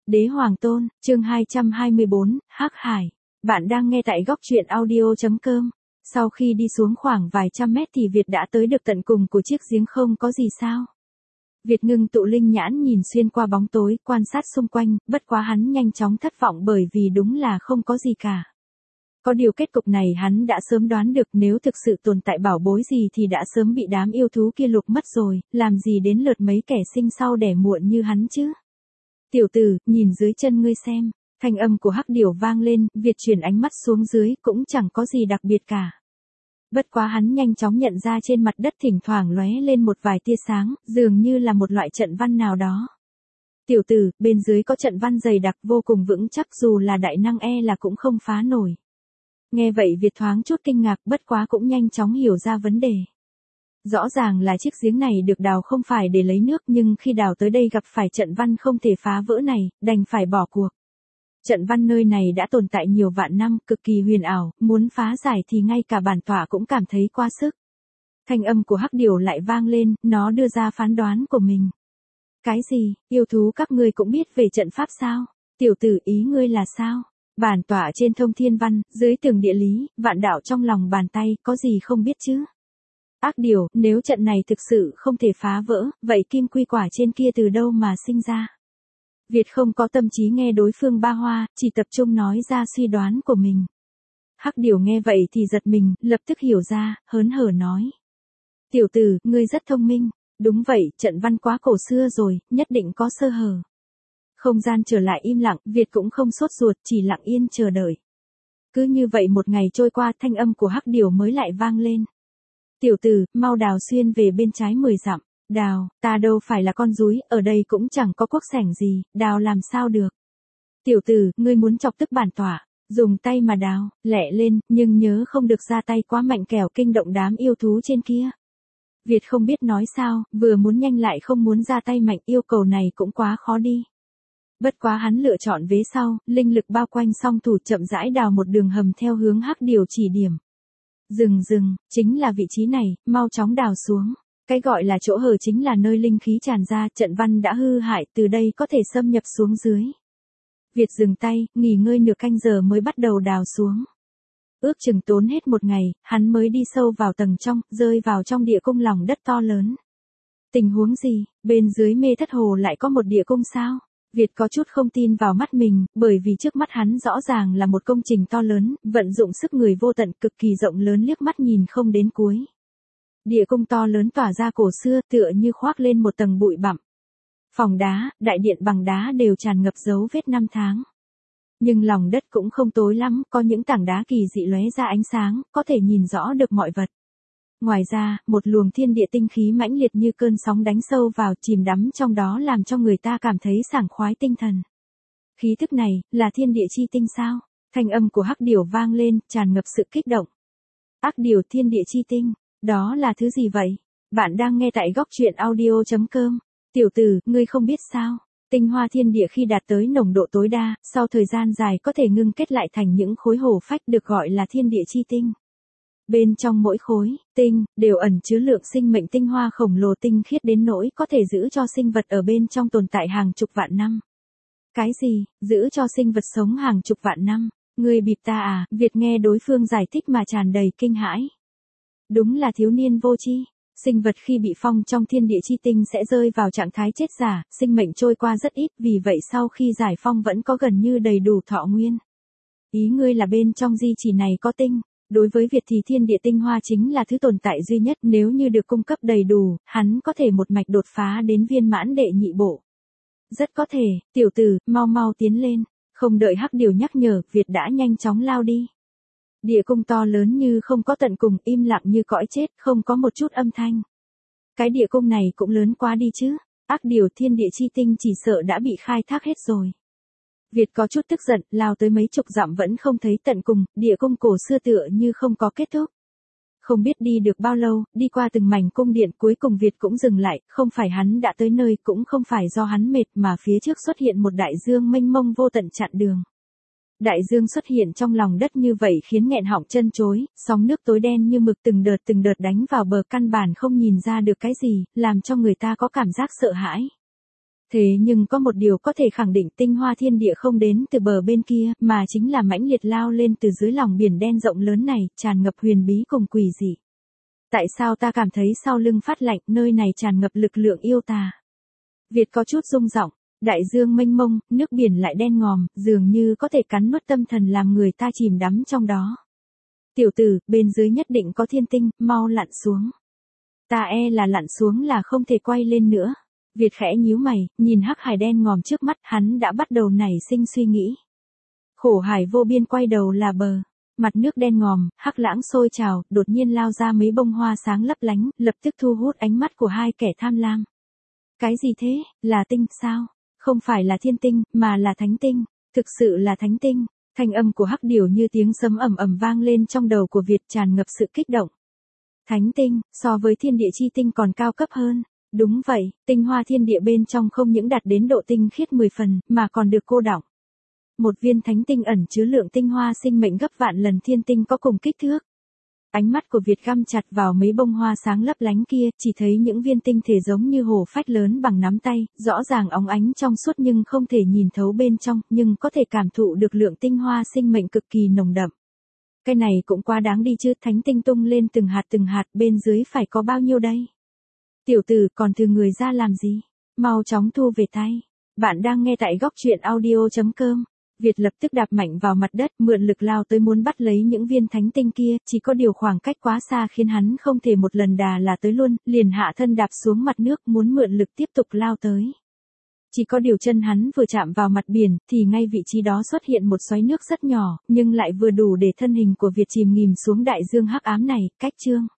Đế Hoàng Tôn, chương 224, Hắc Hải. Bạn đang nghe tại góc truyện audio.com. Sau khi đi xuống khoảng vài trăm mét thì Việt đã tới được tận cùng của chiếc giếng không có gì sao. Việt ngưng tụ linh nhãn nhìn xuyên qua bóng tối, quan sát xung quanh, bất quá hắn nhanh chóng thất vọng bởi vì đúng là không có gì cả. Có điều kết cục này hắn đã sớm đoán được, nếu thực sự tồn tại bảo bối gì thì đã sớm bị đám yêu thú kia lục mất rồi, làm gì đến lượt mấy kẻ sinh sau đẻ muộn như hắn chứ. Tiểu tử, nhìn dưới chân ngươi xem. Thanh âm của Hắc Điểu vang lên, Việt chuyển ánh mắt xuống dưới, cũng chẳng có gì đặc biệt cả. Bất quá hắn nhanh chóng nhận ra trên mặt đất thỉnh thoảng lóe lên một vài tia sáng, dường như là một loại trận văn nào đó. Tiểu tử, bên dưới có trận văn dày đặc vô cùng vững chắc, dù là đại năng là cũng không phá nổi. Nghe vậy Việt thoáng chút kinh ngạc, bất quá cũng nhanh chóng hiểu ra vấn đề. Rõ ràng là chiếc giếng này được đào không phải để lấy nước, nhưng khi đào tới đây gặp phải trận văn không thể phá vỡ này, đành phải bỏ cuộc. Trận văn nơi này đã tồn tại nhiều vạn năm, cực kỳ huyền ảo, muốn phá giải thì ngay cả bản tọa cũng cảm thấy quá sức. Thanh âm của Hắc Điểu lại vang lên, nó đưa ra phán đoán của mình. Cái gì, yêu thú các ngươi cũng biết về trận pháp sao? Tiểu tử, ý ngươi là sao? Bản tọa trên thông thiên văn, dưới tường địa lý, vạn đạo trong lòng bàn tay, có gì không biết chứ? Ác Điểu, nếu trận này thực sự không thể phá vỡ, vậy kim quy quả trên kia từ đâu mà sinh ra? Việt không có tâm trí nghe đối phương ba hoa, chỉ tập trung nói ra suy đoán của mình. Hắc Điểu nghe vậy thì giật mình, lập tức hiểu ra, hớn hở nói. Tiểu tử, ngươi rất thông minh. Đúng vậy, trận văn quá cổ xưa rồi, nhất định có sơ hở. Không gian trở lại im lặng, Việt cũng không sốt ruột, chỉ lặng yên chờ đợi. Cứ như vậy một ngày trôi qua, thanh âm của Hắc Điểu mới lại vang lên. Tiểu tử, mau đào xuyên về bên trái 10 dặm. Đào, ta đâu phải là con rúi, ở đây cũng chẳng có quốc sảnh gì, đào làm sao được. Tiểu tử, ngươi muốn chọc tức bản tọa, dùng tay mà đào, lẹ lên, nhưng nhớ không được ra tay quá mạnh kẻo kinh động đám yêu thú trên kia. Việt không biết nói sao, vừa muốn nhanh lại không muốn ra tay mạnh, yêu cầu này cũng quá khó đi. Bất quá hắn lựa chọn vế sau, linh lực bao quanh song thủ chậm rãi đào một đường hầm theo hướng Hắc Điểu chỉ điểm. Dừng, chính là vị trí này, mau chóng đào xuống. Cái gọi là chỗ hở chính là nơi linh khí tràn ra, trận văn đã hư hại, từ đây có thể xâm nhập xuống dưới. Việt dừng tay, nghỉ ngơi nửa canh giờ mới bắt đầu đào xuống. Ước chừng tốn hết một ngày, hắn mới đi sâu vào tầng trong, rơi vào trong địa cung lòng đất to lớn. Tình huống gì, bên dưới Mê Thất Hồ lại có một địa cung sao? Việt có chút không tin vào mắt mình, bởi vì trước mắt hắn rõ ràng là một công trình to lớn, vận dụng sức người vô tận, cực kỳ rộng lớn, liếc mắt nhìn không đến cuối. Địa cung to lớn tỏa ra cổ xưa, tựa như khoác lên một tầng bụi bặm. Phòng đá, đại điện bằng đá đều tràn ngập dấu vết năm tháng. Nhưng lòng đất cũng không tối lắm, có những tảng đá kỳ dị lóe ra ánh sáng, có thể nhìn rõ được mọi vật. Ngoài ra, một luồng thiên địa tinh khí mãnh liệt như cơn sóng đánh sâu vào, chìm đắm trong đó làm cho người ta cảm thấy sảng khoái tinh thần. Khí thức này, là thiên địa chi tinh sao? Thanh âm của Hắc Điểu vang lên, tràn ngập sự kích động. Ác Điểu, thiên địa chi tinh, đó là thứ gì vậy? Bạn đang nghe tại góc truyện audio.com. Tiểu tử, ngươi không biết sao? Tinh hoa thiên địa khi đạt tới nồng độ tối đa, sau thời gian dài có thể ngưng kết lại thành những khối hổ phách, được gọi là thiên địa chi tinh. Bên trong mỗi khối, tinh, đều ẩn chứa lượng sinh mệnh tinh hoa khổng lồ tinh khiết đến nỗi có thể giữ cho sinh vật ở bên trong tồn tại hàng chục vạn năm. Cái gì, giữ cho sinh vật sống hàng chục vạn năm? Ngươi bịp ta à? Việt nghe đối phương giải thích mà tràn đầy kinh hãi. Đúng là thiếu niên vô tri. Sinh vật khi bị phong trong thiên địa chi tinh sẽ rơi vào trạng thái chết giả, sinh mệnh trôi qua rất ít, vì vậy sau khi giải phong vẫn có gần như đầy đủ thọ nguyên. Ý ngươi là bên trong di chỉ này có tinh. Đối với Việt thì thiên địa tinh hoa chính là thứ tồn tại duy nhất, nếu như được cung cấp đầy đủ, hắn có thể một mạch đột phá đến viên mãn đệ nhị bộ. Rất có thể, tiểu tử, mau tiến lên. Không đợi Hắc Điểu nhắc nhở, Việt đã nhanh chóng lao đi. Địa cung to lớn như không có tận cùng, im lặng như cõi chết, không có một chút âm thanh. Cái địa cung này cũng lớn quá đi chứ. Ác Điểu, thiên địa chi tinh chỉ sợ đã bị khai thác hết rồi. Việt có chút tức giận, lao tới mấy chục dặm vẫn không thấy tận cùng, địa cung cổ xưa tựa như không có kết thúc. Không biết đi được bao lâu, đi qua từng mảnh cung điện, cuối cùng Việt cũng dừng lại, không phải hắn đã tới nơi, cũng không phải do hắn mệt, mà phía trước xuất hiện một đại dương mênh mông vô tận chặn đường. Đại dương xuất hiện trong lòng đất như vậy khiến nghẹn họng chân chối, sóng nước tối đen như mực từng đợt đánh vào bờ, căn bản không nhìn ra được cái gì, làm cho người ta có cảm giác sợ hãi. Thế nhưng có một điều có thể khẳng định, tinh hoa thiên địa không đến từ bờ bên kia, mà chính là mãnh liệt lao lên từ dưới lòng biển đen rộng lớn này, tràn ngập huyền bí cùng quỷ dị. Tại sao ta cảm thấy sau lưng phát lạnh, nơi này tràn ngập lực lượng yêu tà? Việt có chút rung giọng, đại dương mênh mông, nước biển lại đen ngòm, dường như có thể cắn nuốt tâm thần làm người ta chìm đắm trong đó. Tiểu tử, bên dưới nhất định có thiên tinh, mau lặn xuống. Ta là lặn xuống là không thể quay lên nữa. Việt khẽ nhíu mày, nhìn hắc hải đen ngòm trước mắt, hắn đã bắt đầu nảy sinh suy nghĩ. Khổ hải vô biên quay đầu là bờ. Mặt nước đen ngòm, hắc lãng sôi trào, đột nhiên lao ra mấy bông hoa sáng lấp lánh, lập tức thu hút ánh mắt của hai kẻ tham lam. Cái gì thế, là tinh sao? Không phải là thiên tinh, mà là thánh tinh. Thực sự là thánh tinh. Thanh âm của hắc điểu như tiếng sấm ầm ầm vang lên trong đầu của Việt, tràn ngập sự kích động. Thánh tinh, so với thiên địa chi tinh còn cao cấp hơn. Đúng vậy, tinh hoa thiên địa bên trong không những đạt đến độ tinh khiết 10 phần, mà còn được cô đọng. Một viên thánh tinh ẩn chứa lượng tinh hoa sinh mệnh gấp vạn lần thiên tinh có cùng kích thước. Ánh mắt của Việt găm chặt vào mấy bông hoa sáng lấp lánh kia, chỉ thấy những viên tinh thể giống như hồ phách lớn bằng nắm tay, rõ ràng óng ánh trong suốt nhưng không thể nhìn thấu bên trong, nhưng có thể cảm thụ được lượng tinh hoa sinh mệnh cực kỳ nồng đậm. Cái này cũng quá đáng đi chứ, thánh tinh tung lên từng hạt bên dưới phải có bao nhiêu đây? Tiểu tử, còn thừa người ra làm gì? Mau chóng thu về tay. Bạn đang nghe tại góc truyện audio.com. Việt lập tức đạp mạnh vào mặt đất, mượn lực lao tới muốn bắt lấy những viên thánh tinh kia, chỉ có điều khoảng cách quá xa khiến hắn không thể một lần đà là tới luôn, liền hạ thân đạp xuống mặt nước muốn mượn lực tiếp tục lao tới. Chỉ có điều chân hắn vừa chạm vào mặt biển, thì ngay vị trí đó xuất hiện một xoáy nước rất nhỏ, nhưng lại vừa đủ để thân hình của Việt chìm nghỉm xuống đại dương hắc ám này. Cách chương